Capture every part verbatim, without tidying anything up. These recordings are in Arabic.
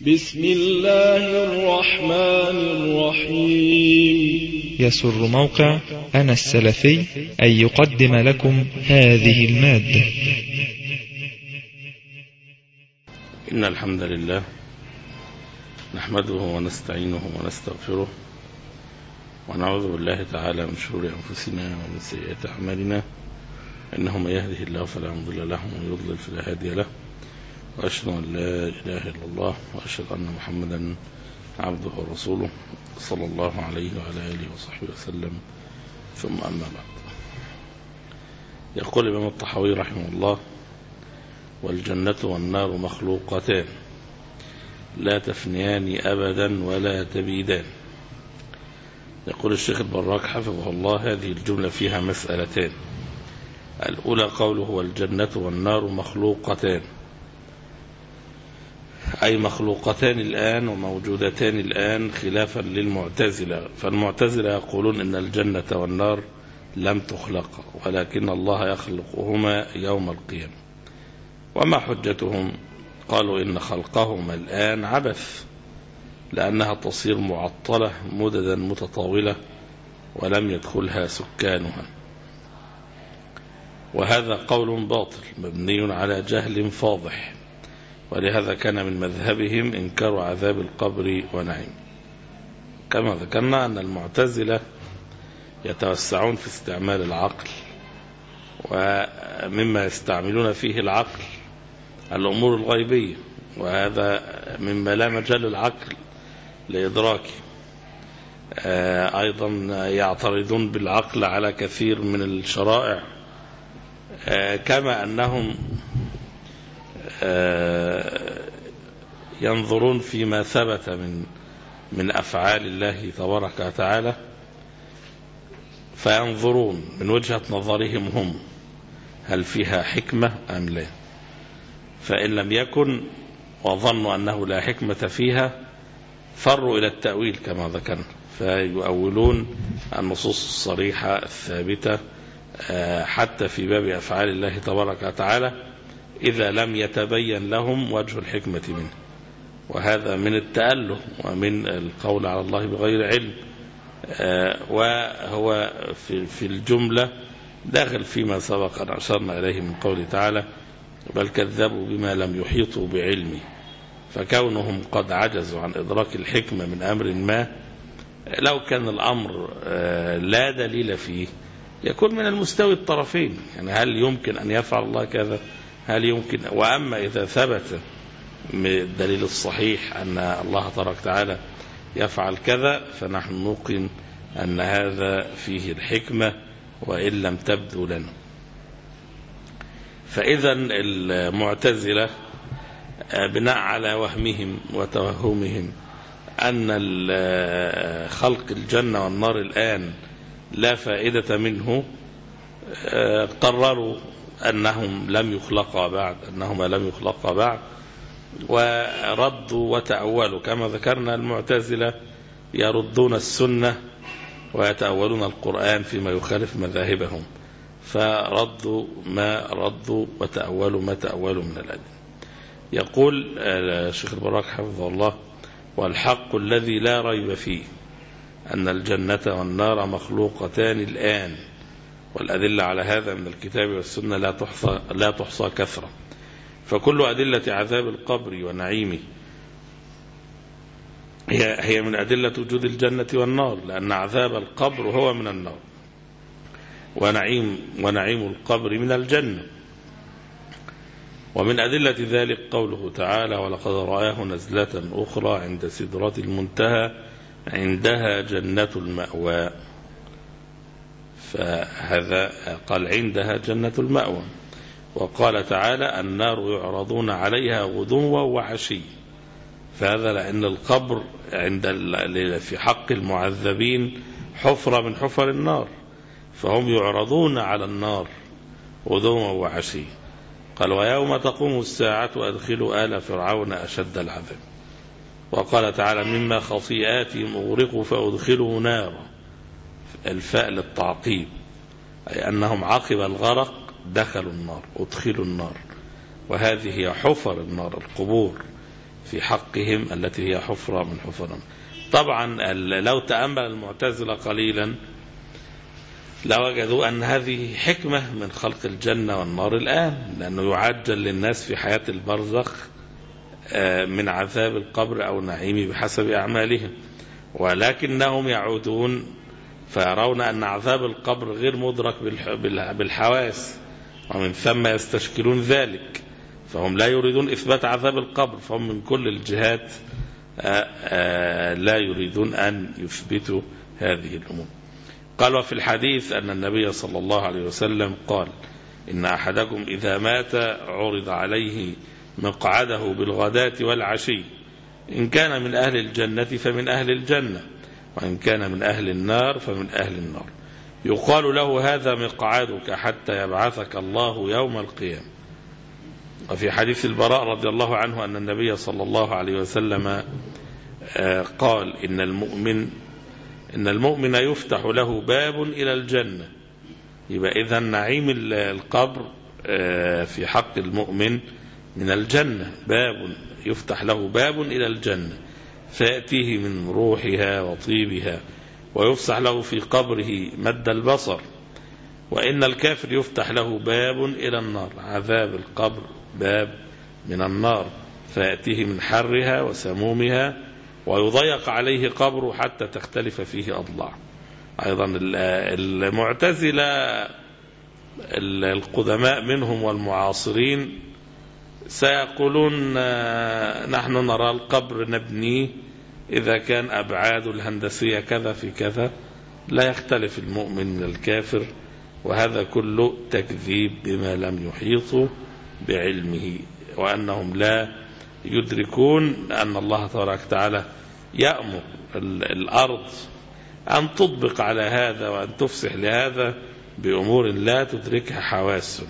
بسم الله الرحمن الرحيم. يسر موقع أنا السلفي أن يقدم لكم هذه المادة. إن الحمد لله نحمده ونستعينه ونستغفره ونعوذ بالله تعالى من شرور أنفسنا ومن سيئات أعمالنا، إنه من يهده الله فلا مضل له ومن يضلل فلا هادي له، وأشهد أن لا إله إلا الله وأشهد أن محمدا عبده ورسوله صلى الله عليه وعلى آله وصحبه وسلم، ثم أما بعد. يقول الإمام الطحاوي رحمه الله: والجنة والنار مخلوقتان لا تفنيان أبدا ولا تبيدان. يقول الشيخ البراك حفظه الله: هذه الجملة فيها مسألتان. الأولى قوله والجنة والنار مخلوقتان، أي مخلوقتان الآن وموجودتان الآن، خلافا للمعتزلة. فالمعتزلة يقولون إن الجنة والنار لم تخلق، ولكن الله يخلقهما يوم القيامة. وما حجتهم؟ قالوا إن خلقهما الآن عبث، لأنها تصير معطلة مددا متطاولة ولم يدخلها سكانها. وهذا قول باطل مبني على جهل فاضح، ولهذا كان من مذهبهم إنكار عذاب القبر ونعيم. كما ذكرنا أن المعتزلة يتوسعون في استعمال العقل، ومما يستعملون فيه العقل الأمور الغيبية، وهذا مما لا مجال العقل لإدراكه. أيضا يعترضون بالعقل على كثير من الشرائع، كما أنهم ينظرون فيما ثبت من من أفعال الله تبارك وتعالى، فينظرون من وجهة نظرهم هم هل فيها حكمة أم لا، فإن لم يكن وظنوا أنه لا حكمة فيها فروا إلى التأويل كما ذكرنا، فيؤولون النصوص الصريحة الثابتة حتى في باب أفعال الله تبارك وتعالى إذا لم يتبين لهم وجه الحكمة منه. وهذا من التأله ومن القول على الله بغير علم، وهو في الجملة داخل فيما سبق أن أشرنا إليه من قوله تعالى: بل كذبوا بما لم يحيطوا بعلمه. فكونهم قد عجزوا عن إدراك الحكمة من أمر ما، لو كان الأمر لا دليل فيه يكون من المستوي الطرفين، يعني هل يمكن أن يفعل الله كذا؟ هل يمكن؟ وأما إذا ثبت من الدليل الصحيح أن الله تبارك وتعالى يفعل كذا، فنحن نوقن أن هذا فيه الحكمة وإن لم تبدو لنا. فإذا المعتزلة بناء على وهمهم وتوهمهم أن خلق الجنة والنار الآن لا فائدة منه، قرروا أنهم لم يخلقا بعد أنهما لم يخلقا بعد وردوا وتأولوا. كما ذكرنا المعتزلة يردون السنة ويتأولون القرآن فيما يخالف مذاهبهم، فردوا ما ردوا وتأولوا ما تأولوا من الأدلة. يقول الشيخ البراك حفظه الله: والحق الذي لا ريب فيه أن الجنة والنار مخلوقتان الآن، والأدلة على هذا من الكتاب والسنة لا تحصى لا تحصى كثرة. فكل أدلة عذاب القبر ونعيمه هي هي من أدلة وجود الجنة والنار، لأن عذاب القبر هو من النار، ونعيم ونعيم القبر من الجنة. ومن أدلة ذلك قوله تعالى: ولقد رآه نزلة أخرى عند سدرة المنتهى عندها جنة المأوى. فهذا قال عندها جنة المأوى. وقال تعالى: النار يعرضون عليها غدوا وعشي. فهذا لأن القبر عند في حق المعذبين حفرة من حفر النار، فهم يعرضون على النار غدوا وعشي. قال: ويوم تقوم الساعة أدخلوا آل فرعون أشد العذاب. وقال تعالى: مما خطيئاتهم أغرقوا فأدخلوا نارا. الفاء للتعقيب، أي أنهم عقب الغرق دخلوا النار، أدخلوا النار. وهذه هي حفر النار، القبور. في حقهم التي هي حفرة من حفرهم. طبعا لو تأمل المعتزلة قليلا لوجدوا أن هذه حكمة من خلق الجنة والنار الآن، لأنه يعجل للناس في حياة البرزخ من عذاب القبر أو نعيمه بحسب أعمالهم، ولكنهم يعودون فيرون أن عذاب القبر غير مدرك بالحواس، ومن ثم يستشكلون ذلك، فهم لا يريدون إثبات عذاب القبر، فهم من كل الجهات لا يريدون أن يثبتوا هذه الأمور. قال وفي الحديث أن النبي صلى الله عليه وسلم قال إن أحدكم إذا مات عرض عليه مقعده بالغداة والعشي، إن كان من أهل الجنة فمن أهل الجنة، وإن كان من أهل النار فمن أهل النار، يقال له هذا مقعدك حتى يبعثك الله يوم القيامة. وفي حديث البراء رضي الله عنه أن النبي صلى الله عليه وسلم قال إن المؤمن إن المؤمن يفتح له باب إلى الجنة. يبقى إذا نعيم القبر في حق المؤمن من الجنة، باب يفتح له باب إلى الجنة فيأتيه من روحها وطيبها ويفسح له في قبره مد البصر. وإن الكافر يفتح له باب إلى النار، عذاب القبر باب من النار فيأتيه من حرها وسمومها ويضيق عليه قبره حتى تختلف فيه أضلاع. أيضا المعتزلة القدماء منهم والمعاصرين سيقولون نحن نرى القبر نبنيه إذا كان أبعاد الهندسية كذا في كذا، لا يختلف المؤمن من الكافر، وهذا كله تكذيب بما لم يحيطوا بعلمه، وأنهم لا يدركون أن الله تبارك وتعالى يأمر الأرض أن تطبق على هذا وأن تفسح لهذا بأمور لا تدركها حواس.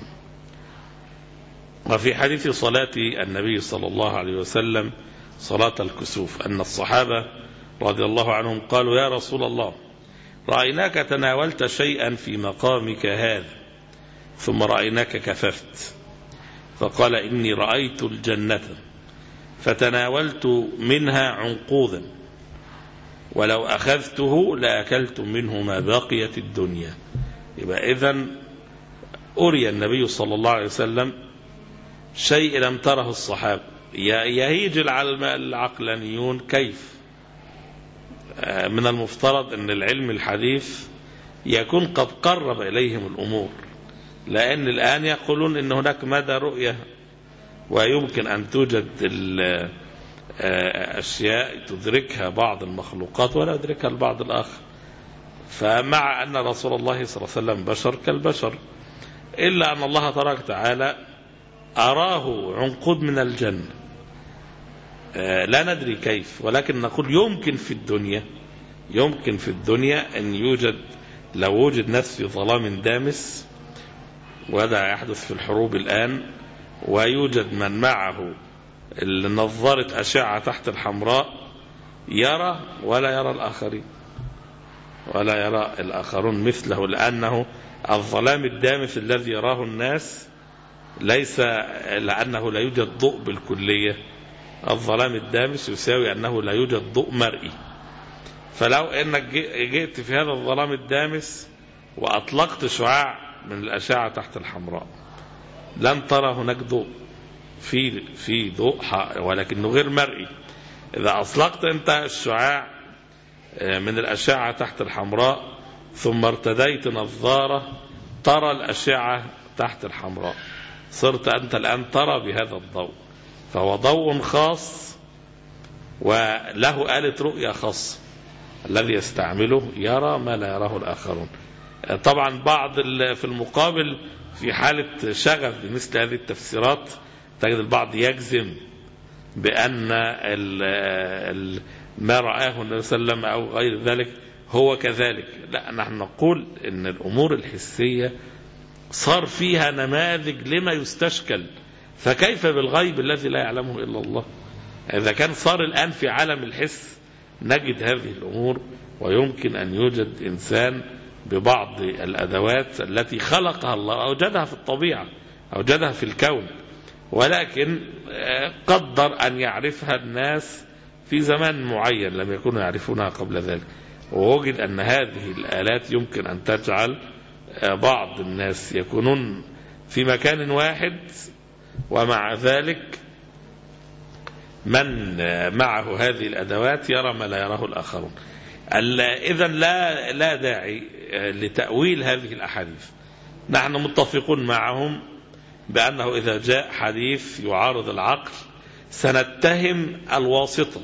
وفي حديث صلاة النبي صلى الله عليه وسلم صلاة الكسوف أن الصحابة رضي الله عنهم قالوا يا رسول الله رأيناك تناولت شيئا في مقامك هذا ثم رأيناك كففت، فقال إني رأيت الجنة فتناولت منها عنقودا ولو أخذته لأكلت منه ما بقيت الدنيا. يبقى إذن أري النبي صلى الله عليه وسلم شيء لم تره الصحابة، يهيج العقلانيون كيف من المفترض أن العلم الحديث يكون قد قرب إليهم الأمور، لأن الآن يقولون أن هناك مدى رؤية ويمكن أن توجد أشياء تدركها بعض المخلوقات ولا يدركها البعض الآخر. فمع أن رسول الله صلى الله عليه وسلم بشر كالبشر، إلا أن الله تبارك وتعالى أراه عنقود من الجنة، لا ندري كيف، ولكن نقول يمكن في الدنيا يمكن في الدنيا أن يوجد، لو وجد ناس في ظلام دامس، وهذا يحدث في الحروب الآن، ويوجد من معه نظارة أشعة تحت الحمراء يرى ولا يرى الآخرين ولا يرى الآخرون مثله، لأنه الظلام الدامس الذي يراه الناس ليس لأنه لا يوجد ضوء بالكلية، الظلام الدامس يساوي أنه لا يوجد ضوء مرئي. فلو أنك جئت في هذا الظلام الدامس وأطلقت شعاع من الأشعة تحت الحمراء لن ترى هناك ضوء، في في ضوء ولكنه غير مرئي. إذا أطلقت أنت الشعاع من الأشعة تحت الحمراء ثم ارتديت نظارة ترى الأشعة تحت الحمراء، صرت أنت الآن ترى بهذا الضوء، فهو ضوء خاص وله آلة رؤية خاصة، الذي يستعمله يرى ما لا يراه الآخرون. طبعا بعض في المقابل في حالة شغف بمثل هذه التفسيرات تجد البعض يجزم بأن ما رآه النبي صلى الله عليه وسلم أو غير ذلك هو كذلك. لا، نحن نقول إن الأمور الحسية صار فيها نماذج لما يستشكل، فكيف بالغيب الذي لا يعلمه إلا الله؟ إذا كان صار الآن في عالم الحس نجد هذه الأمور، ويمكن أن يوجد إنسان ببعض الأدوات التي خلقها الله أوجدها في الطبيعة أوجدها في الكون، ولكن قدر أن يعرفها الناس في زمان معين لم يكونوا يعرفونها قبل ذلك، ووجد أن هذه الآلات يمكن أن تجعل بعض الناس يكونون في مكان واحد ومع ذلك من معه هذه الأدوات يرى ما لا يراه الآخرون. إذن لا لا داعي لتأويل هذه الأحاديث. نحن متفقون معهم بأنه إذا جاء حديث يعارض العقل سنتهم الواسطة،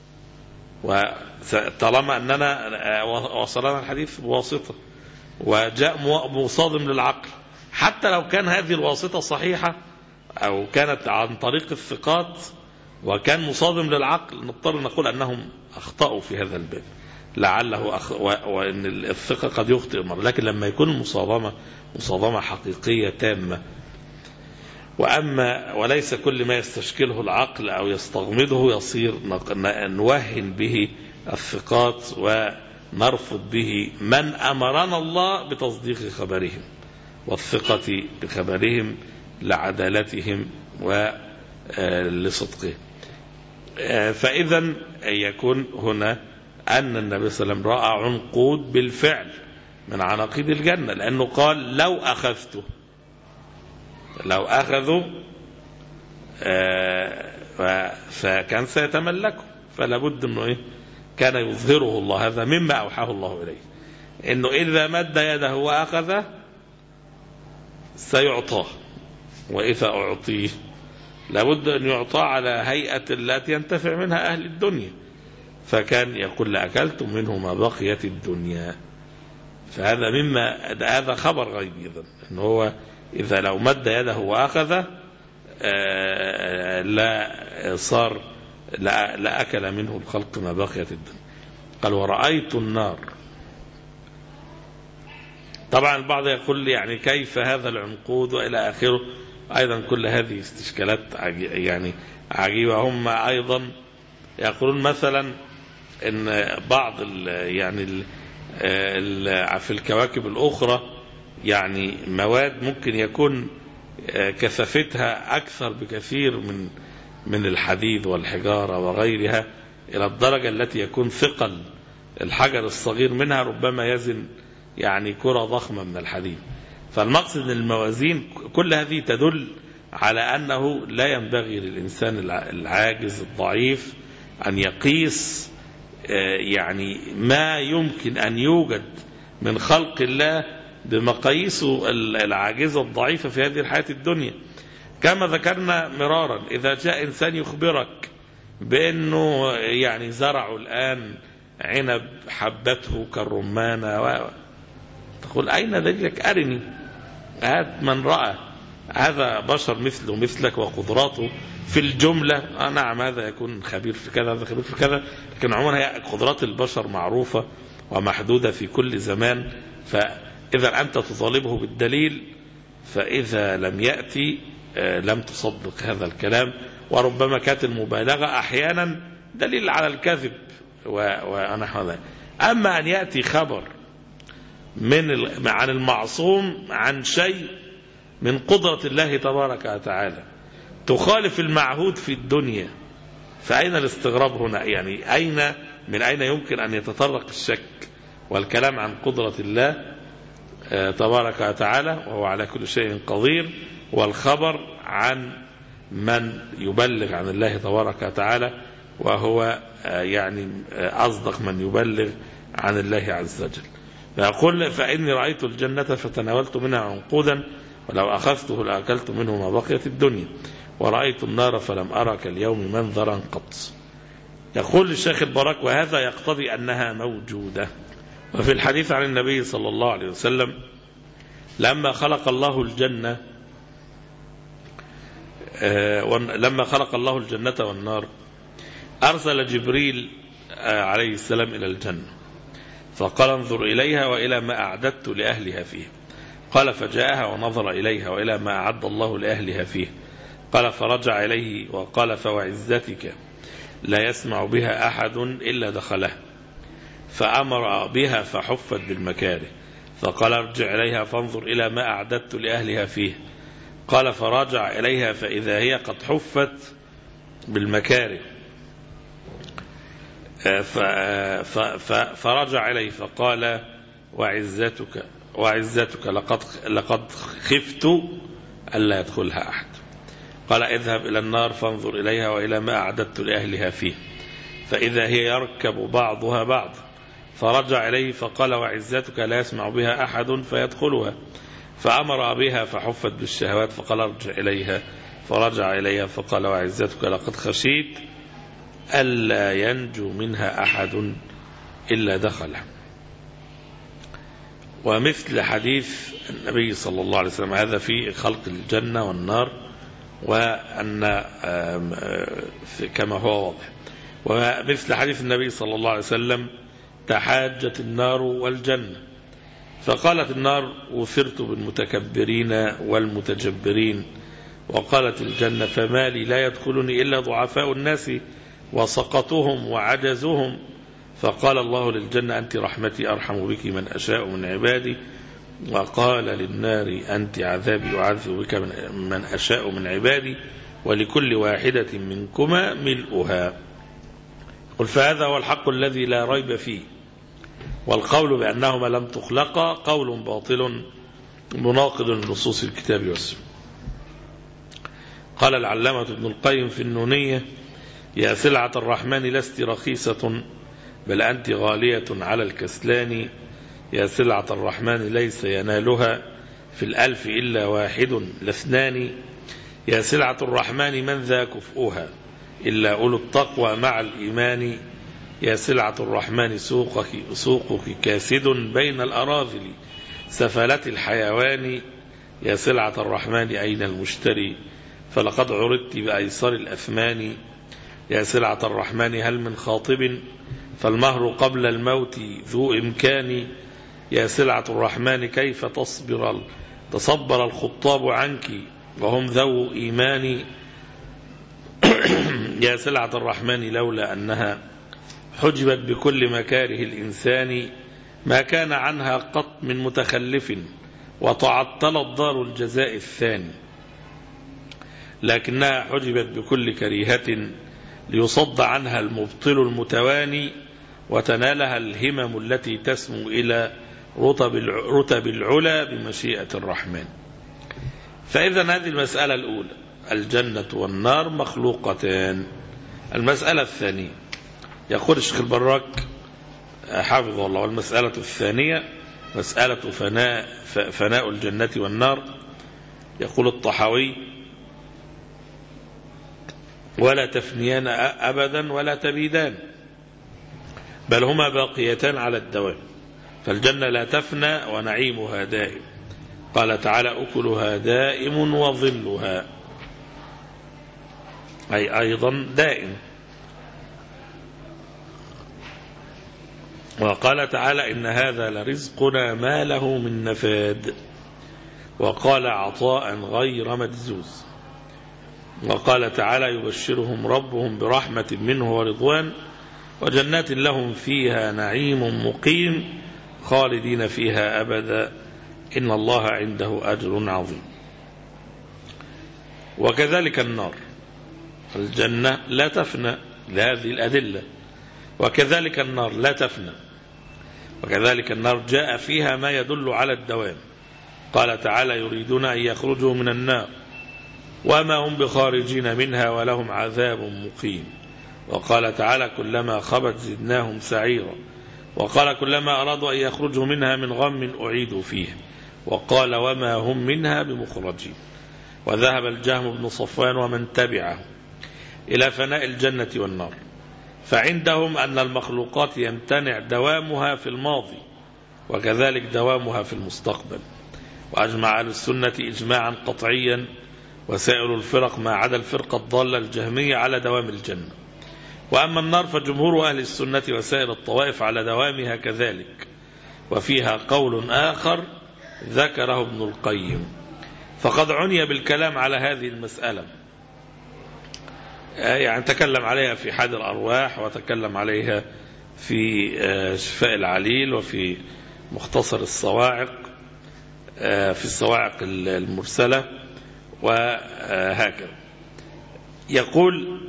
وطالما أننا وصلنا الحديث بواسطة وجاء مصادم للعقل، حتى لو كان هذه الواسطة صحيحة أو كانت عن طريق الثقات وكان مصادم للعقل، نضطر نقول أنهم أخطأوا في هذا الباب، لعله أخ... و... وأن الثقة قد يخطئ مرة، لكن لما يكون المصادمة مصادمة حقيقية تامة، وأما وليس كل ما يستشكله العقل أو يستغمضه يصير نوهن به الثقات ونرفض به من أمرنا الله بتصديق خبرهم والثقة بخبرهم لعدالتهم ولصدقهم. فإذا يكون هنا أن النبي صلى الله عليه وسلم رأى عنقود بالفعل من عناقيد الجنة، لأنه قال لو أخذته لو أخذوا فكان سيتملكه، فلا بد أنه إيه كان يظهره الله. هذا مما أوحاه الله إليه، أنه إذا مد يده وأخذه سيعطاه، وإذا أعطيه لابد أن يعطى على هيئة التي ينتفع منها أهل الدنيا، فكان يقول لأكلتم منه ما بقيت الدنيا. فهذا مما هذا خبر غيب إذن أنه هو إذا لو مد يده وأخذ لا صار لا أكل منه الخلق ما بقيت الدنيا. قال ورأيت النار. طبعا البعض يقول يعني كيف هذا العنقود وإلى آخره، أيضا كل هذه استشكالات يعني عجيبة. هم أيضا يقولون مثلا إن بعض ال يعني ال ال في الكواكب الأخرى يعني مواد ممكن يكون كثافتها أكثر بكثير من من الحديد والحجارة وغيرها، إلى الدرجة التي يكون ثقل الحجر الصغير منها ربما يزن يعني كرة ضخمة من الحديد. فالمقصد من الموازين كل هذه تدل على أنه لا ينبغي للإنسان العاجز الضعيف أن يقيس يعني ما يمكن أن يوجد من خلق الله بمقاييسه العاجزة الضعيفة في هذه الحياة الدنيا. كما ذكرنا مرارا، إذا جاء إنسان يخبرك بأنه يعني زرعوا الآن عنب حبته كالرمانة و... تقول أين دليلك؟ أرني، هات من رأى هذا بشر مثله مثلك وقدراته في الجملة. آه نعم هذا يكون خبير في كذا هذا خبير في كذا، لكن عموما هي قدرات البشر معروفة ومحدودة في كل زمان. فإذا أنت تطالبه بالدليل، فإذا لم يأتي لم تصدق هذا الكلام، وربما كانت المبالغة أحيانا دليل على الكذب ونحو ذلك. أما أن يأتي خبر من عن المعصوم عن شيء من قدرة الله تبارك وتعالى تخالف المعهود في الدنيا، فأين الاستغراب هنا؟ يعني أين من أين يمكن أن يتطرق الشك والكلام عن قدرة الله تبارك وتعالى وهو على كل شيء قدير، والخبر عن من يبلغ عن الله تبارك وتعالى وهو يعني أصدق من يبلغ عن الله عز وجل. فيقول فإني رأيت الجنة فتناولت منها عنقودا ولو أخذته لأكلت منه ما بقيت الدنيا، ورأيت النار فلم أرى كاليوم منظرا قط. يقول الشيخ البراك وهذا يقتضي أنها موجودة. وفي الحديث عن النبي صلى الله عليه وسلم لما خلق الله الجنة لما خلق الله الجنة والنار أرسل جبريل عليه السلام إلى الجنة فقال انظر إليها وإلى ما أعددت لأهلها فيه. قال فجاءها ونظر إليها وإلى ما أعد الله لأهلها فيه. قال فرجع إليه وقال فوعزتك لا يسمع بها أحد إلا دخلها، فأمر بها فحفت بالمكاره. فقال ارجع إليها فانظر إلى ما أعددت لأهلها فيه. قال فرجع إليها فإذا هي قد حفت بالمكاره، فرجع إليه فقال وعزتك وعزتك لقد لقد خفت ألا يدخلها أحد. قال اذهب إلى النار فانظر إليها وإلى ما أعددت لأهلها فيه، فإذا هي يركب بعضها بعض. فرجع إليه فقال وعزتك لا يسمع بها أحد فيدخلها، فأمر بها فحفت بالشهوات، فقال ارجع إليها، فرجع إليها فقال وعزتك لقد خشيت ألا ينجو منها أحد إلا دخلها. ومثل حديث النبي صلى الله عليه وسلم هذا في خلق الجنة والنار، وأن كما هو واضح. ومثل حديث النبي صلى الله عليه وسلم تحاجت النار والجنة، فقالت النار وفرت بالمتكبرين والمتجبرين، وقالت الجنة فما لي لا يدخلني إلا ضعفاء الناس وسقطهم وعجزهم. فقال الله للجنة أنت رحمتي أرحم بك من أشاء من عبادي، وقال للنار أنت عذابي أعذب بك من أشاء من عبادي، ولكل واحدة منكما ملؤها. قل فهذا هو الحق الذي لا ريب فيه، والقول بأنهما لم تخلقا قول باطل مناقض لنصوص الكتاب والسنة. قال العلامة ابن القيم في النونية يا سلعة الرحمن لست رخيصة بل أنت غالية على الكسلان، يا سلعة الرحمن ليس ينالها في الألف إلا واحد لاثنان، يا سلعة الرحمن من ذا كفؤها إلا أولو التقوى مع الإيمان، يا سلعة الرحمن سوقك, سوقك كاسد بين الأراذل سفلت الحيوان، يا سلعة الرحمن أين المشتري فلقد عرضت بأيسر الأثمان، يا سلعة الرحمن هل من خاطب فالمهر قبل الموت ذو إمكان، يا سلعة الرحمن كيف تصبر تصبر الخطاب عنك وهم ذو إيمان، يا سلعة الرحمن لولا أنها حجبت بكل مكاره الإنسان ما كان عنها قط من متخلف وتعطلت دار الجزاء الثاني، لكنها حجبت بكل كريهة ليصد عنها المبطل المتواني وتنالها الهمم التي تسمو إلى رتب رتب العلا بمشيئة الرحمن. فإذا هذه المسألة الأولى الجنة والنار مخلوقتان. المسألة الثانية يقول الشيخ البراك حافظه الله والمسألة الثانية مسألة فناء, فناء الجنة والنار. يقول الطحاوي ولا تفنيان أبدا ولا تبيدان بل هما باقيتان على الدوام، فالجنة لا تفنى ونعيمها دائم. قال تعالى أكلها دائم وظلها، أي أيضا دائم. وقال تعالى إن هذا لرزقنا ما له من نفاد، وقال عطاء غير مجزوز. وقال تعالى يبشرهم ربهم برحمة منه ورضوان وجنات لهم فيها نعيم مقيم خالدين فيها أبدا إن الله عنده أجر عظيم. وكذلك النار، الجنة لا تفنى لهذه الأدلة، وكذلك النار لا تفنى، وكذلك النار جاء فيها ما يدل على الدوام. قال تعالى يريدون أن يخرجوا من النار وما هم بخارجين منها ولهم عذاب مقيم. وقال تعالى كلما خبت زدناهم سعيرا. وقال كلما أرادوا أن يخرجوا منها من غم أعيدوا فيها. وقال وما هم منها بمخرجين. وذهب الجهم بن صفوان ومن تبعه إلى فناء الجنة والنار، فعندهم أن المخلوقات يمتنع دوامها في الماضي وكذلك دوامها في المستقبل. وأجمع أهل السنة إجماعا قطعيا وسائر الفرق ما عدا الفرقة الضالة الجهمية على دوام الجنة. وأما النار فجمهور أهل السنة وسائر الطوائف على دوامها كذلك، وفيها قول آخر ذكره ابن القيم. فقد عني بالكلام على هذه المسألة، يعني تكلم عليها في حاد الأرواح وتكلم عليها في شفاء العليل وفي مختصر الصواعق في الصواعق المرسلة وهكذا. يقول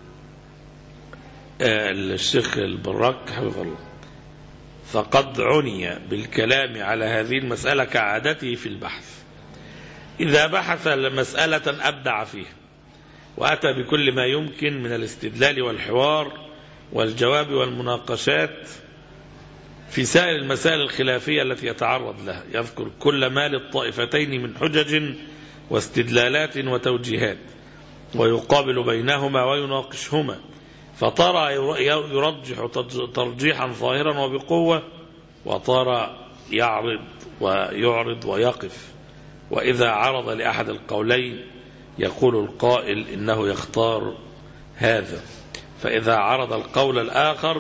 الشيخ البراك حفظه الله: فقد عني بالكلام على هذه المسألة كعادته في البحث، إذا بحث مسألة أبدع فيها وأتى بكل ما يمكن من الاستدلال والحوار والجواب والمناقشات في سائر المسائل الخلافية التي يتعرض لها، يذكر كل ما للطائفتين من حجج واستدلالات وتوجيهات، ويقابل بينهما ويناقشهما، فترى يرجح ترجيحا ظاهرا وبقوة، وترى يعرض ويعرض ويقف. وإذا عرض لأحد القولين يقول القائل إنه يختار هذا، فإذا عرض القول الآخر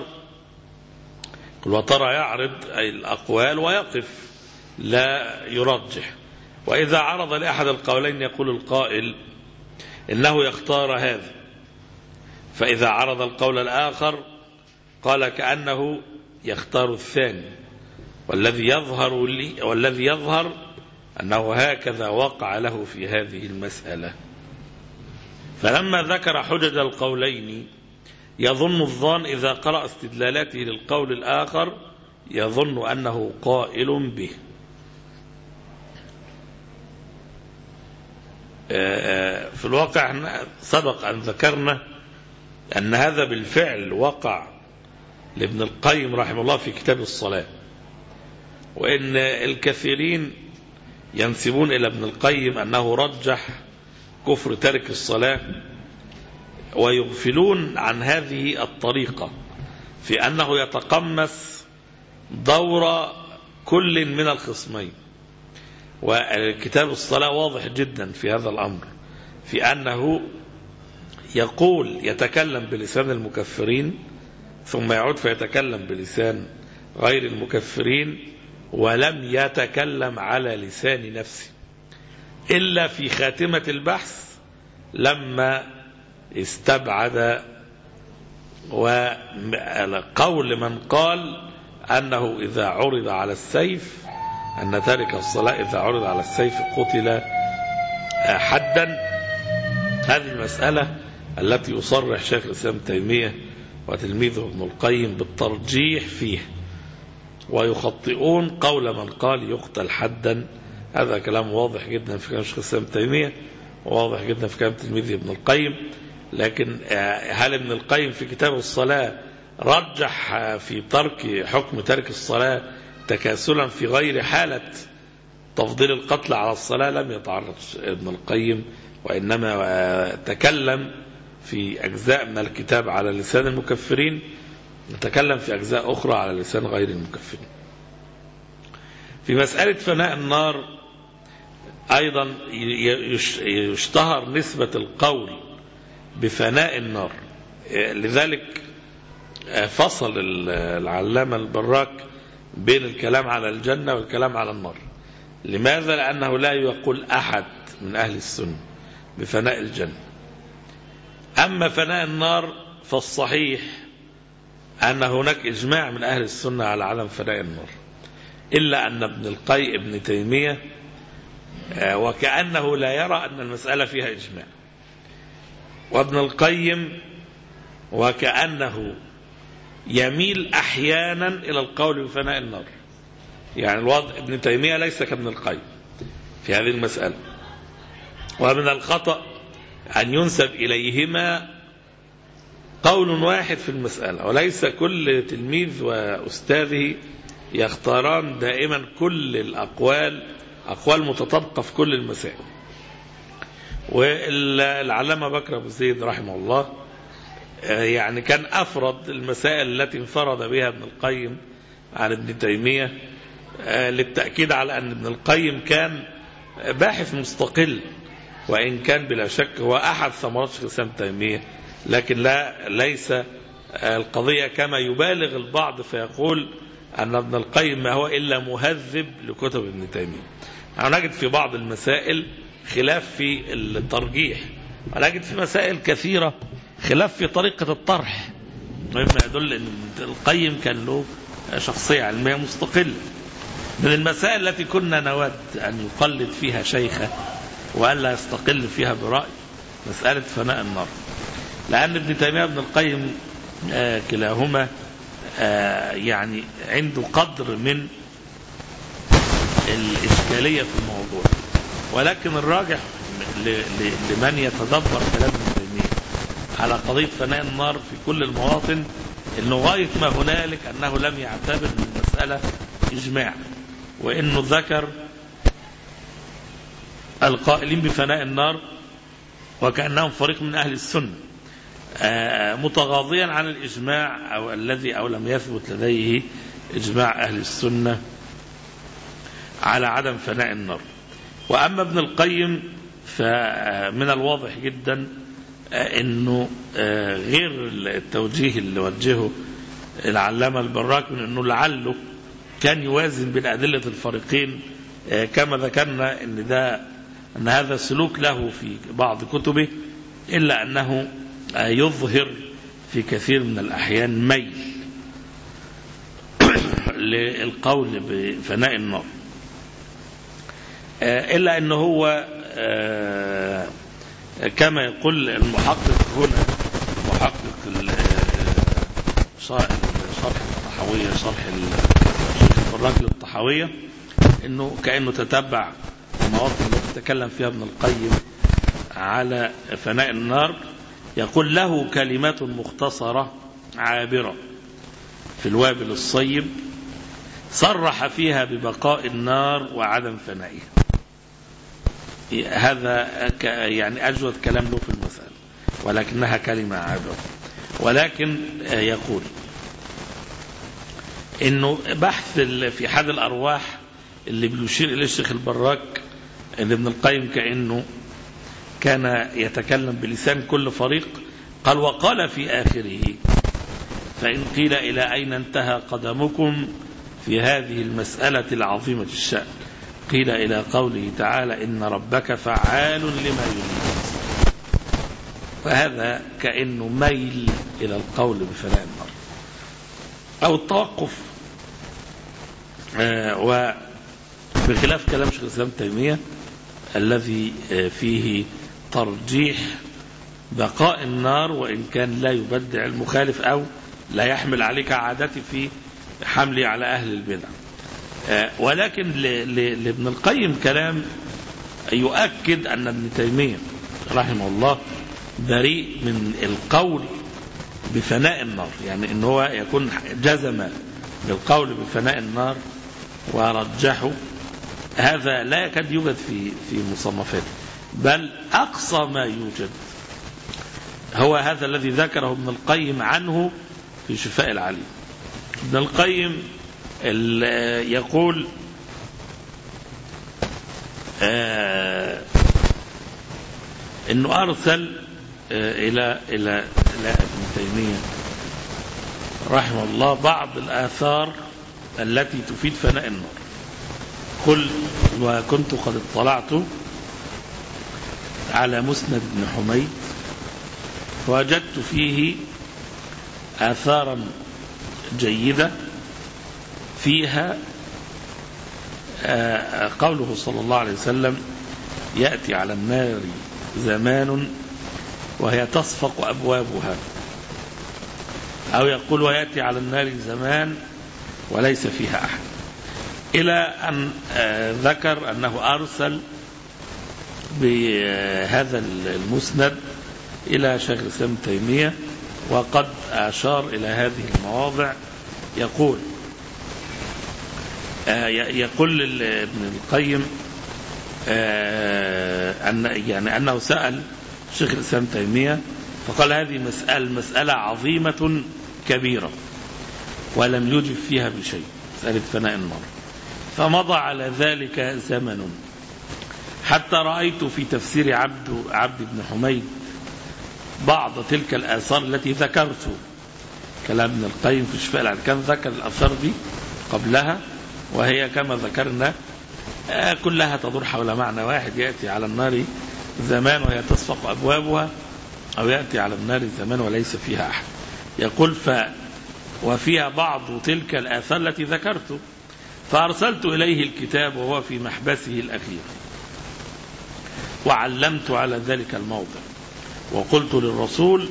وترى يعرض أي الأقوال ويقف لا يرجح. وإذا عرض لأحد القولين يقول القائل إنه يختار هذا، فإذا عرض القول الآخر قال كأنه يختار الثاني. والذي يظهر لي والذي يظهر أنه هكذا وقع له في هذه المسألة. فلما ذكر حجج القولين يظن الظان إذا قرأ استدلالاته للقول الآخر يظن أنه قائل به. في الواقع سبق أن ذكرنا أن هذا بالفعل وقع لابن القيم رحمه الله في كتاب الصلاة، وإن الكثيرين ينسبون إلى ابن القيم أنه رجح كفر ترك الصلاة، ويغفلون عن هذه الطريقة في أنه يتقمص دور كل من الخصمين. وكتاب الصلاة واضح جدا في هذا الأمر، في أنه يقول يتكلم بلسان المكفرين ثم يعود فيتكلم بلسان غير المكفرين، ولم يتكلم على لسان نفسه إلا في خاتمة البحث لما استبعد وقول من قال أنه إذا عرض على السيف أن تارك الصلاة إذا عرض على السيف قتل حدا. هذه المسألة التي يصرح شيخ الإسلام تيمية وتلميذه ابن القيم بالترجيح فيه، ويخطئون قول من قال يقتل حدا. هذا كلام واضح جدا في كلام شيخ الإسلام تيمية، وواضح جدا في كلام تلميذه ابن القيم. لكن هل ابن القيم في كتاب الصلاة رجح في ترك حكم ترك الصلاة تكاسلا في غير حالة تفضيل القتل على الصلاة؟ لم يتعرض ابن القيم، وإنما تكلم في أجزاء من الكتاب على لسان المكفرين، نتكلم في أجزاء أخرى على لسان غير المكفرين. في مسألة فناء النار أيضا يشتهر نسبة القول بفناء النار، لذلك فصل العلامة البراك بين الكلام على الجنة والكلام على النار. لماذا؟ لأنه لا يقول أحد من أهل السنة بفناء الجنة. أما فناء النار فالصحيح أن هناك إجماع من أهل السنة على عدم فناء النار، إلا أن ابن القيم ابن تيمية وكأنه لا يرى أن المسألة فيها إجماع، وابن القيم وكأنه يميل أحيانا إلى القول بفناء النار. يعني الوضع ابن تيمية ليس كابن القيم في هذه المسألة، ومن الخطأ أن ينسب إليهما قول واحد في المسألة، وليس كل تلميذ وأستاذه يختاران دائما كل الأقوال أقوال متطابقة في كل المسائل. والعلامة بكر أبو زيد رحمه الله يعني كان أفرد المسائل التي انفرد بها ابن القيم عن ابن تيمية، للتأكيد على أن ابن القيم كان باحث مستقل، وإن كان بلا شك هو أحد ثمرات شيخ الإسلام تيمية، لكن لا ليس القضية كما يبالغ البعض فيقول أن ابن القيم ما هو إلا مهذب لكتب ابن تيمية. نجد في بعض المسائل خلاف في الترجيح، ونجد في مسائل كثيرة خلاف في طريقة الطرح، مما يدل أن القيم كان له شخصية علمية مستقلة. من المسائل التي كنا نود أن يقلد فيها شيخه وألا يستقل فيها برأي مسألة فناء النار، لأن ابن تيمية وابن القيم آه كلاهما آه يعني عنده قدر من الإشكالية في الموضوع، ولكن الراجح لمن يتدبر كلام ابن تيمية على قضية فناء النار في كل المواطن انه غاية ما هنالك انه لم يعتبر من المسألة اجماع، وانه ذكر القائلين بفناء النار وكأنهم فريق من اهل السنة متغاضيا عن الاجماع او الذي او لم يثبت لديه اجماع اهل السنة على عدم فناء النار. واما ابن القيم فمن الواضح جدا انه غير التوجيه اللي وجهه العلامة البراك من انه لعله كان يوازن بين أدلة الفريقين كما ذكرنا ان ده ان هذا سلوك له في بعض كتبه، الا انه يظهر في كثير من الاحيان ميل للقول بفناء النار، الا انه هو كما يقول المحقق هنا محقق شرح الطحاوية شرح الشيخ البراك للطحاوية انه كأنه تتبع المواطن التي تكلم فيها ابن القيم على فناء النار، يقول له كلمات مختصرة عابرة في الوابل الصيب صرح فيها ببقاء النار وعدم فنائها. هذا يعني أجود كلام له في المسألة، ولكنها كلمة عابرة. ولكن يقول إنه بحث في حد الأرواح اللي بيشير إليه الشيخ البراك إن ابن القيم كأنه كان يتكلم بلسان كل فريق، قال وقال في آخره فإن قيل إلى أين انتهى قدمكم في هذه المسألة العظيمة الشأن قيل إلى قوله تعالى إن ربك فعال لما يريد. فهذا كأنه ميل إلى القول بفناء النار أو التوقف، آه وبخلاف كلام شيخ الإسلام تيمية الذي فيه ترجيح بقاء النار وإن كان لا يبدع المخالف أو لا يحمل عليك عادتي في حملي على أهل البدع. ولكن لابن القيم كلام يؤكد أن ابن تيمية رحمه الله بريء من القول بفناء النار، يعني أنه هو يكون جزم بالقول بفناء النار ورجحه، هذا لا يكاد يوجد في في مصنفاته، بل أقصى ما يوجد هو هذا الذي ذكره ابن القيم عنه في شفاء العليل. ابن القيم يقول آه انه ارسل آه الى الى الى ابن تيمية رحمه الله بعض الاثار التي تفيد فناء النار. قل وكنت قد اطلعت على مسند ابن حميد فوجدت فيه آثارا جيدة فيها قوله صلى الله عليه وسلم يأتي على النار زمان وهي تصفق أبوابها، أو يقول ويأتي على النار زمان وليس فيها أحد، إلى أن ذكر أنه أرسل بهذا المسند إلى شيخ الإسلام تيمية وقد أشار إلى هذه المواضع. يقول يقول ابن القيم أن يعني أنه سأل شيخ الإسلام تيمية فقال هذه مسألة مسألة عظيمة كبيرة ولم يجب فيها بشيء، مسألة فناء النار. فمضى على ذلك زمن حتى رأيت في تفسير عبد عبد بن حميد بعض تلك الآثار التي ذكرت كلام ابن القيم في شفاء العليل، كان ذكر الآثار دي قبلها وهي كما ذكرنا كلها تدور حول معنى واحد، يأتي على النار زمان وهي تصفق أبوابها، أو يأتي على النار زمان وليس فيها أحد. يقول ف وفيها بعض تلك الآثار التي ذكرت، فأرسلت إليه الكتاب وهو في محبسه الأخير، وعلمت على ذلك الموضع، وقلت للرسول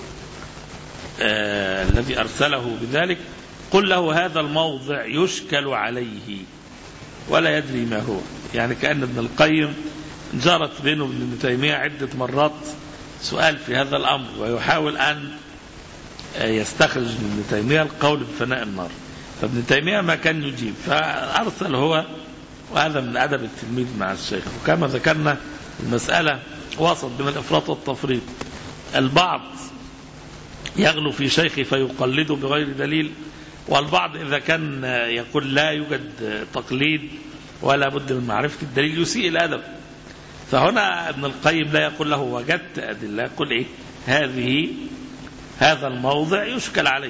آه الذي أرسله بذلك قل له هذا الموضع يشكل عليه ولا يدري ما هو. يعني كأن ابن القيم جرت بينه وبين ابن تيمية عدة مرات سؤال في هذا الأمر، ويحاول أن يستخرج من ابن تيمية القول بفناء النار، فابن تيمية ما كان يجيب، فأرسل هو. وهذا من أدب التلميذ مع الشيخ. وكما ذكرنا المسألة وسط بين الإفراط والتفريط. البعض يغلو في شيخه فيقلده بغير دليل، والبعض إذا كان يقول لا يوجد تقليد ولا بد من معرفة الدليل يسيء الأدب. فهنا ابن القيم لا يقول له وجدت أدلة، يقول إيه هذه هذا الموضع يشكل عليه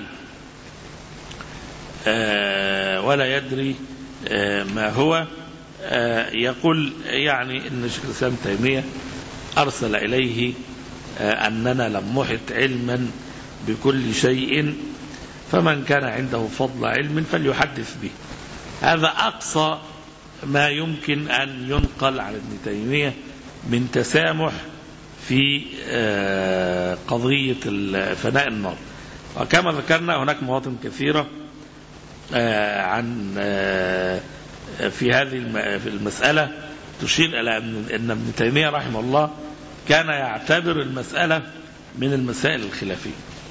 آه ولا يدري آه ما هو. آه يقول يعني إن شيخ الإسلام تيمية أرسل إليه آه أننا لم نحط علما بكل شيء، فمن كان عنده فضل علم فليحدث به. هذا أقصى ما يمكن أن ينقل عن ابن تيمية من تسامح في قضية فناء النار. وكما ذكرنا هناك مواطن كثيرة عن في هذه المسألة تشير إلى أن ابن تيمية رحمه الله كان يعتبر المسألة من المسائل الخلافية،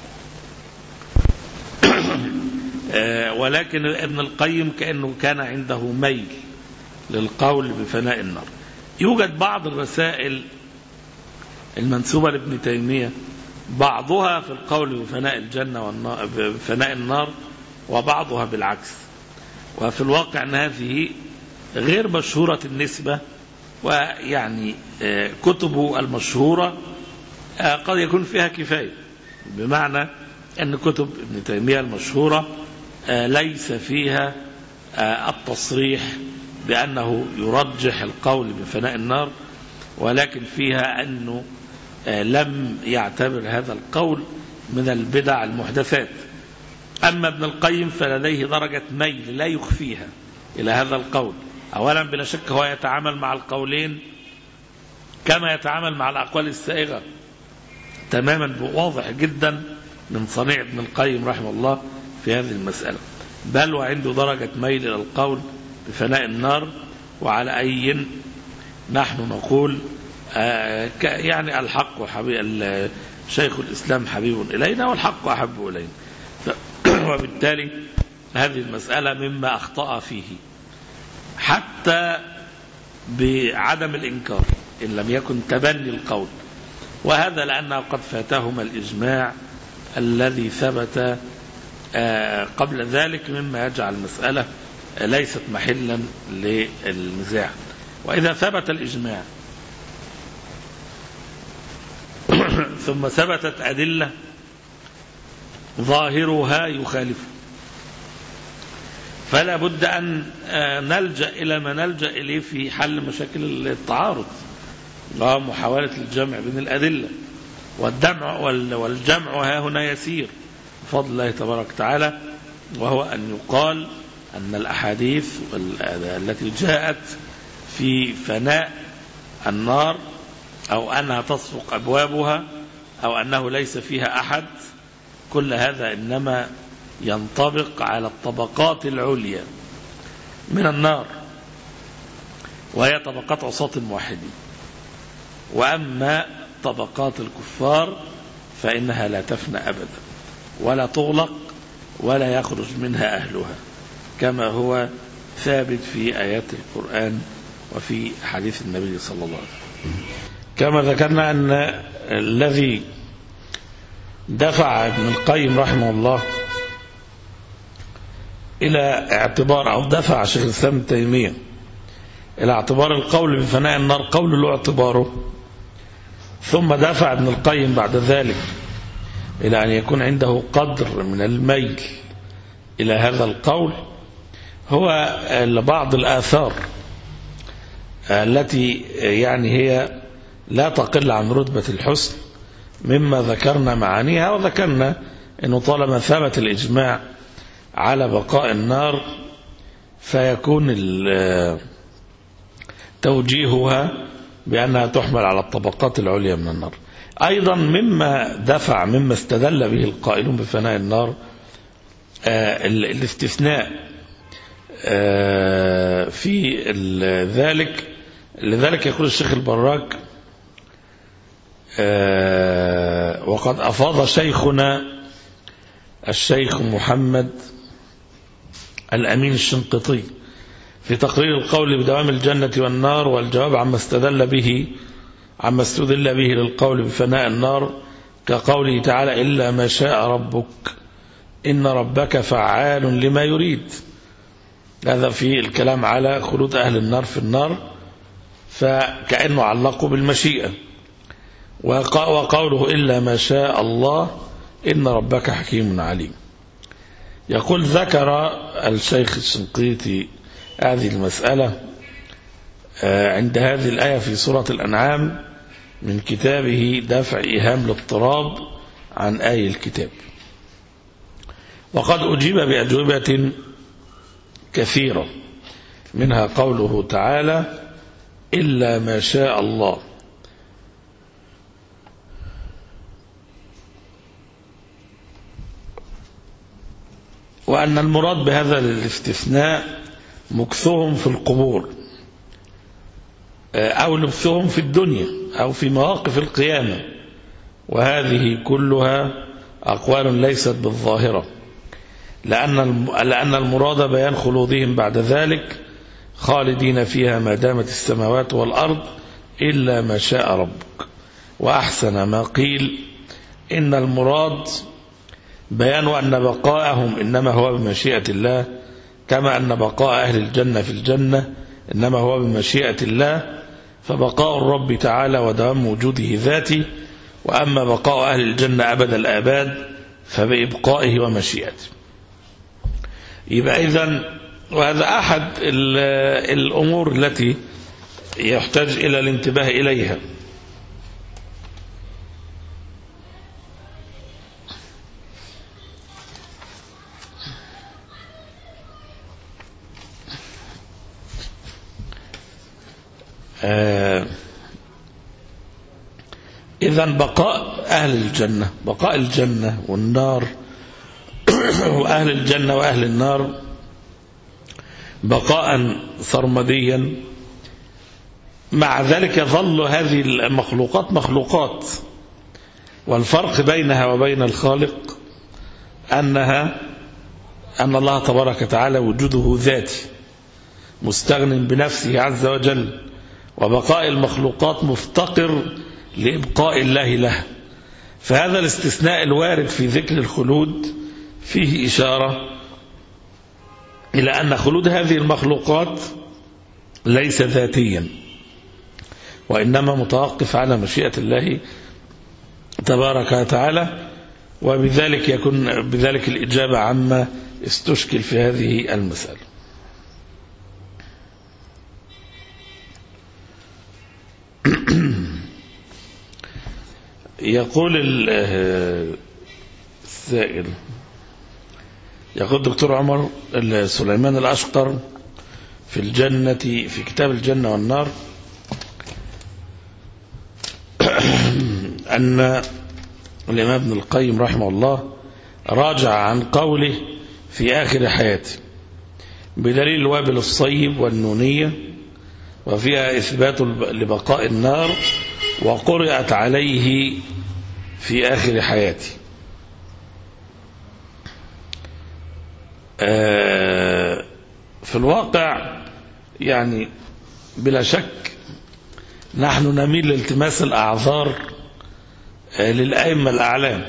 ولكن ابن القيم كأنه كان عنده ميل للقول بفناء النار. يوجد بعض الرسائل المنسوبة لابن تيمية بعضها في القول بفناء الجنة والنار بفناء النار وبعضها بالعكس، وفي الواقع أن هذه غير مشهورة النسبة، ويعني كتبه المشهورة قد يكون فيها كفاية، بمعنى أن كتب ابن تيمية المشهورة ليس فيها التصريح بأنه يرجح القول بفناء النار، ولكن فيها أنه لم يعتبر هذا القول من البدع المحدثات. أما ابن القيم فلديه درجة ميل لا يخفيها إلى هذا القول. أولا بلا شك هو يتعامل مع القولين كما يتعامل مع الأقوال السائغة تماما، واضح جدا من صنيع ابن القيم رحمه الله في هذه المسألة، بل وعنده درجة ميل إلى القول بفناء النار. وعلى أي نحن نقول آه يعني الحق حبيب شيخ الإسلام حبيب إلينا والحق أحب إلينا، وبالتالي هذه المسألة مما أخطأ فيه حتى بعدم الإنكار إن لم يكن تبني القول، وهذا لأنه قد فاتهما الإجماع الذي ثبت آه قبل ذلك، مما يجعل المسألة ليست محلا للنزاع. وإذا ثبت الإجماع ثم ثبتت أدلة ظاهرها يخالف، فلا بد أن نلجأ إلى ما نلجأ إليه في حل مشاكل التعارض ومحاولة الجمع بين الأدلة، والجمع والجمع ها هنا يسير بفضل الله تبارك وتعالى، وهو أن يقال أن الأحاديث التي جاءت في فناء النار أو أنها تصفق أبوابها أو أنه ليس فيها أحد، كل هذا إنما ينطبق على الطبقات العليا من النار، وهي طبقات عصاة الموحدين. وأما طبقات الكفار فإنها لا تفنى أبدا ولا تغلق ولا يخرج منها أهلها، كما هو ثابت في آيات القرآن وفي حديث النبي صلى الله عليه وسلم. كما ذكرنا أن الذي دفع ابن القيم رحمه الله إلى اعتبار أو دفع شيخ الإسلام ابن تيمية إلى اعتبار القول بفناء النار قول له اعتباره، ثم دفع ابن القيم بعد ذلك إلى أن يكون عنده قدر من الميل إلى هذا القول، هو لبعض الآثار التي يعني هي لا تقل عن رتبة الحسن مما ذكرنا معانيها. وذكرنا أنه طالما ثبت الإجماع على بقاء النار فيكون توجيهها بأنها تحمل على الطبقات العليا من النار. أيضا مما دفع مما استدل به القائلون بفناء النار آه الاستثناء آه في ذلك. لذلك يقول الشيخ البراك آه وقد أفاض شيخنا الشيخ محمد الأمين الشنقيطي في تقرير القول بدوام الجنة والنار والجواب عما استدل به عما استدل به للقول بفناء النار كقوله تعالى إلا ما شاء ربك إن ربك فعال لما يريد. هذا في الكلام على خلود أهل النار في النار، فكأنه علقه بالمشيئة. وقوله إلا ما شاء الله إن ربك حكيم عليم. يقول ذكر الشيخ الشنقيطي هذه المسألة عند هذه الآية في سورة الأنعام من كتابه دفع إيهام الاضطراب عن آي الكتاب. وقد أجيب بأجوبة كثيرة منها قوله تعالى إلا ما شاء الله. وأن المراد بهذا الاستثناء مكثهم في القبور أو لبثهم في الدنيا أو في مواقف القيامة، وهذه كلها أقوال ليست بالظاهرة، لأن لأن المراد بيان خلودهم بعد ذلك خالدين فيها ما دامت السماوات والأرض إلا ما شاء ربك. وأحسن ما قيل إن المراد بيان أن بقاءهم إنما هو بمشيئة الله، كما أن بقاء أهل الجنة في الجنة إنما هو بمشيئة الله، فبقاء الرب تعالى ودوام وجوده ذاتي، وأما بقاء أهل الجنة أبد الآباد فبإبقائه ومشيئته. يبقى إذن وهذا أحد الأمور التي يحتاج إلى الانتباه إليها. آه إذن بقاء أهل الجنة، بقاء الجنة والنار وأهل الجنة وأهل النار بقاء سرمديا. مع ذلك يظل هذه المخلوقات مخلوقات، والفرق بينها وبين الخالق أنها أن الله تبارك وتعالى وجوده ذاتي مستغن بنفسه عز وجل، وبقاء المخلوقات مفتقر لإبقاء الله له. فهذا الاستثناء الوارد في ذكر الخلود فيه إشارة إلى أن خلود هذه المخلوقات ليس ذاتيا، وإنما متوقف على مشيئة الله تبارك وتعالى. وبذلك يكون بذلك الإجابة عما استشكل في هذه المسألة. يقول السائل، يقول الدكتور عمر سليمان الأشقر في الجنة في كتاب الجنة والنار أن الإمام ابن القيم رحمه الله راجع عن قوله في آخر حياته بدليل الوابل الصيب والنونية، وفيها إثبات لبقاء النار، وقرأت عليه في آخر حياته. في الواقع يعني بلا شك نحن نميل لالتماس الأعذار للأئمة الأعلام،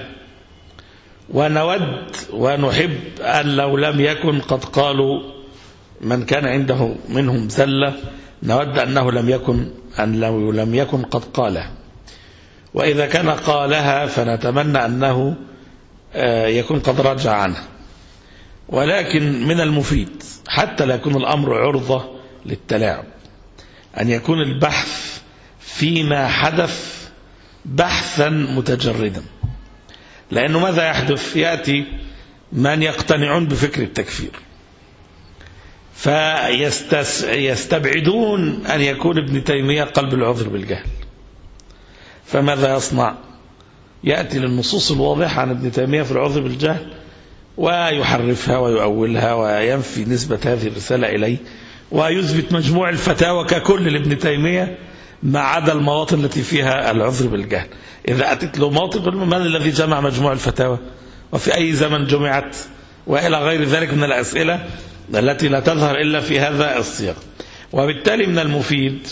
ونود ونحب أن لو لم يكن قد قالوا من كان عنده منهم زلة نود أنه لم يكن أن لو لم يكن قد قاله، وإذا كان قالها فنتمنى أنه يكون قد رجع عنه. ولكن من المفيد حتى لا يكون الأمر عرضة للتلاعب أن يكون البحث فيما حدث بحثا متجردا، لأنه ماذا يحدث؟ يأتي من يقتنعون بفكر التكفير فيستبعدون أن يكون ابن تيمية قلب العذر بالجهل. فماذا يصنع؟ يأتي للنصوص الواضحة عن ابن تيمية في العذر بالجهل ويحرفها ويؤولها وينفي نسبة هذه الرسالة إليه، ويثبت مجموع الفتاوى ككل لابن تيمية ما عدا المواطن التي فيها العذر بالجهل. إذا أتت له موطن، من الذي جمع مجموع الفتاوى وفي أي زمن جمعت وإلى غير ذلك من الأسئلة التي لا تظهر إلا في هذا السياق. وبالتالي من المفيد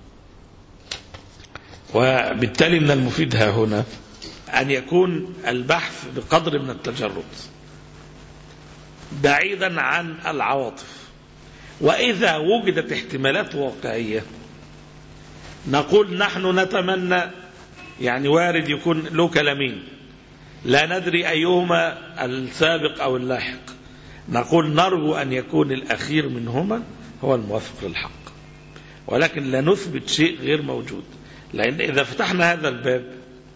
وبالتالي من المفيد ها هنا أن يكون البحث بقدر من التجرد بعيدا عن العواطف. وإذا وجدت احتمالات واقعية نقول نحن نتمنى، يعني وارد يكون له كلامين لا ندري أيهما السابق أو اللاحق، نقول نرجو أن يكون الأخير منهما هو الموافق للحق، ولكن لا نثبت شيء غير موجود. لأن إذا فتحنا هذا الباب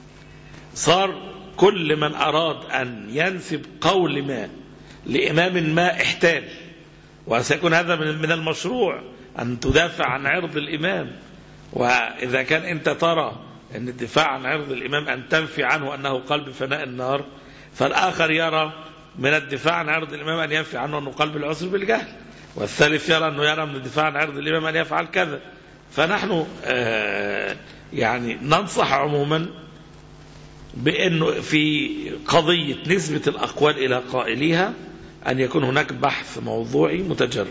صار كل من أراد أن ينسب قول ما لإمام ما احتال، وسيكون هذا من المشروع أن تدافع عن عرض الإمام. وإذا كان أنت ترى أن الدفاع عن عرض الإمام أن تنفي عنه أنه قلب فناء النار، فالآخر يرى من الدفاع عن عرض الإمام أن ينفي عنه أنه قلب العذر بالجهل، والثالث يرى أنه يرى من الدفاع عن عرض الإمام أن يفعل كذا. فنحن آه يعني ننصح عموما بأنه في قضية نسبة الأقوال إلى قائليها أن يكون هناك بحث موضوعي متجرد،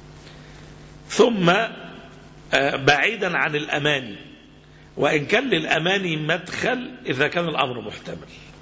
ثم آه بعيدا عن الأماني، وإن كان للأماني مدخل إذا كان الأمر محتمل.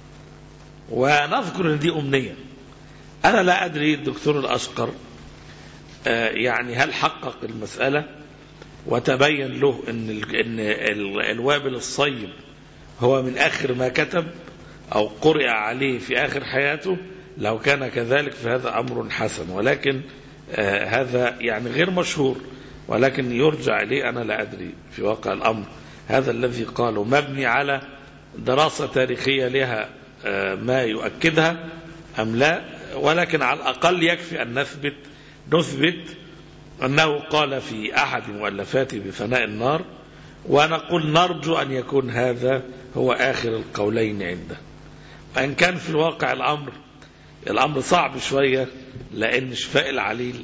ونذكر أن دي أمنية. أنا لا أدري الدكتور الأشقر آه يعني هل حقق المسألة وتبين له أن الوابل الصيب هو من آخر ما كتب أو قرئ عليه في آخر حياته. لو كان كذلك فهذا أمر حسن، ولكن آه هذا يعني غير مشهور، ولكن يرجع إليه. أنا لا أدري في واقع الأمر هذا الذي قاله مبني على دراسة تاريخية لها آه ما يؤكدها أم لا، ولكن على الأقل يكفي أن نثبت نثبت أنه قال في أحد مؤلفاته بفناء النار، ونقول نرجو أن يكون هذا هو آخر القولين عنده. وإن كان في الواقع الأمر الأمر صعب شوية، لأن شفاء العليل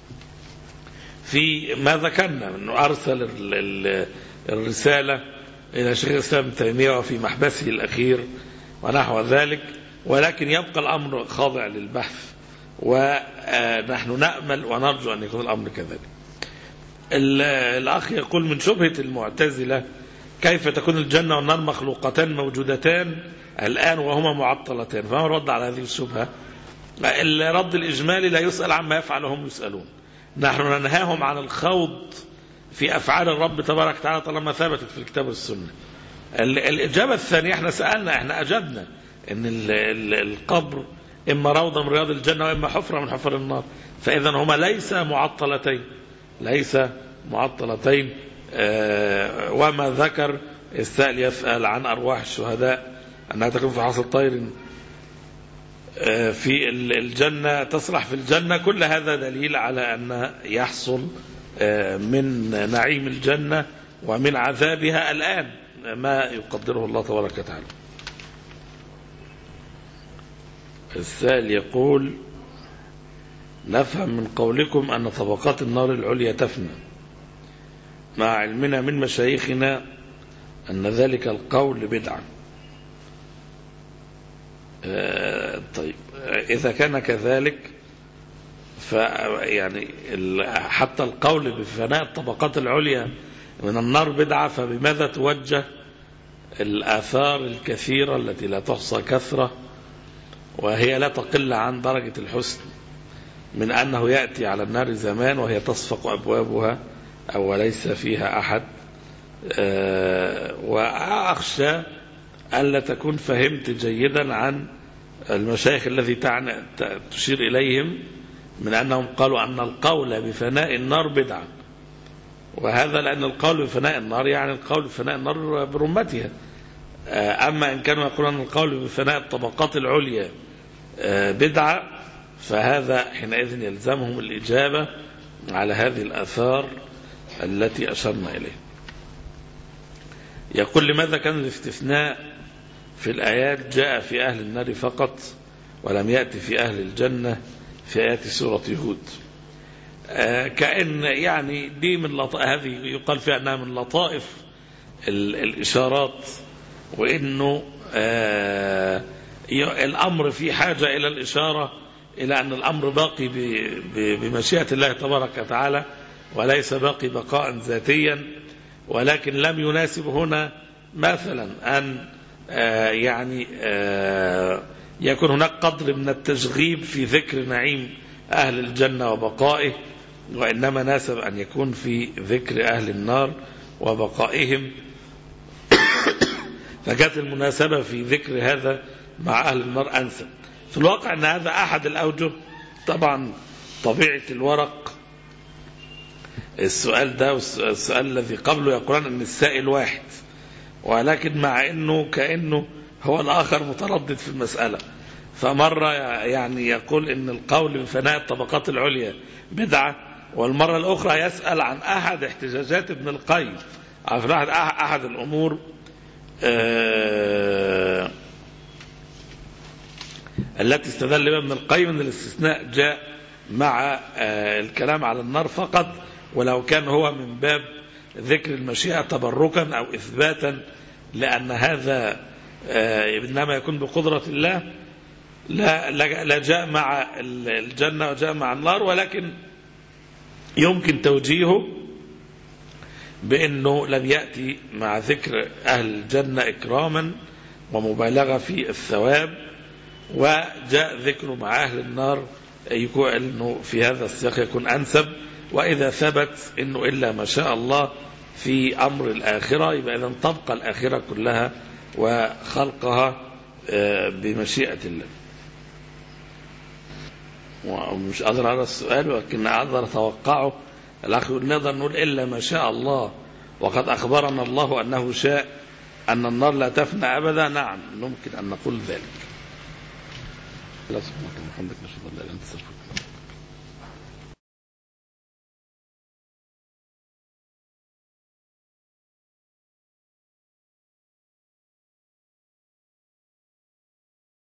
في ما ذكرنا أنه أرسل الرسالة إلى شيخ الإسلام ابن تيمية وفي محبسه الأخير ونحو ذلك، ولكن يبقى الأمر خاضع للبحث، ونحن نأمل ونرجو أن يكون الأمر كذلك. الأخ يقول من شبهة المعتزلة كيف تكون الجنة والنار مخلوقتان موجودتان الآن وهما معطلتان؟ فما رد على هذه الشبهة؟ الرد الإجمالي لا يسأل عما يفعل وهم يسألون. نحن ننهاهم عن الخوض في أفعال الرب تبارك وتعالى طالما ثبتت في الكتاب والسنة. الإجابة الثانية احنا سألنا، احنا أجبنا ان القبر إما روضة من رياض الجنة وإما حفرة من حفر النار، فإذا هما ليس معطلتين ليس معطلتين آه وما ذكر السائل يسأل عن أرواح الشهداء أنها تكون في حصل طير آه في الجنة تصلح في الجنة، كل هذا دليل على أن يحصل آه من نعيم الجنة ومن عذابها الآن ما يقدره الله تبارك وتعالى. السائل يقول نفهم من قولكم أن طبقات النار العليا تفنى، مع علمنا من مشايخنا أن ذلك القول بدعة. آه طيب إذا كان كذلك فيعني حتى القول بفناء الطبقات العليا من النار بدعة، فبماذا توجه الآثار الكثيرة التي لا تحصى كثرة وهي لا تقل عن درجة الحسن من أنه يأتي على النار زمان وهي تصفق أبوابها أو ليس فيها أحد؟ أه وأخشى ألا تكون فهمت جيدا عن المشايخ الذي تعني تشير إليهم من أنهم قالوا أن القول بفناء النار بدعة، وهذا لأن القول بفناء النار يعني القول بفناء النار برمتها. أما إن كانوا يقولون أن القول بفناء الطبقات العليا بدعة فهذا حينئذ يلزمهم الإجابة على هذه الآثار التي أشرنا إليها. يقول لماذا كان الاستثناء في الآيات جاء في أهل النار فقط ولم يأتي في أهل الجنة في آيات سورة هود؟ آه كأن يعني دي من لط... هذه يقال فيها أنها من لطائف ال... الإشارات، وإنه آه الأمر في حاجة إلى الإشارة إلى أن الأمر باقي ب... ب... بمشيئة الله تبارك وتعالى، وليس باقي بقاء ذاتيا. ولكن لم يناسب هنا مثلا أن آه يعني آه يكون هناك قدر من التشغيب في ذكر نعيم أهل الجنة وبقائه، وإنما ناسب أن يكون في ذكر أهل النار وبقائهم. فكانت المناسبة في ذكر هذا مع أهل النار أنسب. في الواقع أن هذا أحد الأوجه. طبعا طبيعة الورق السؤال ده والسؤال الذي قبله يقولون أن السائل واحد، ولكن مع أنه كأنه هو الآخر متردد في المسألة. فمرة يعني يقول أن القول بفناء الطبقات العليا بدعة، والمرة الأخرى يسأل عن أحد احتجاجات ابن القيم، أحد, أحد الأمور آه التي استدل بها ابن القيم أن الاستثناء جاء مع آه الكلام على النار فقط، ولو كان هو من باب ذكر المشيئة تبركا أو إثباتا لأن هذا آه إنما يكون بقدرة الله لا, لا جاء مع الجنة وجاء مع النار. ولكن يمكن توجيهه بأنه لم يأتي مع ذكر أهل الجنة إكراما ومبالغة في الثواب، وجاء ذكره مع أهل النار يكون أنه في هذا السياق يكون أنسب. وإذا ثبت أنه إلا ما شاء الله في أمر الآخرة يبقى إذن تبقى الآخرة كلها وخلقها بمشيئة الله. ومش قادر على السؤال، ولكن أقدر أتوقعه. الأخ يقول نقدر نقول إلا ما شاء الله وقد أخبرنا الله أنه شاء أن النار لا تفنى أبدا. نعم ممكن أن نقول ذلك. لا سبحانك وبحمدك نشهد أن لا إله إلا أنت.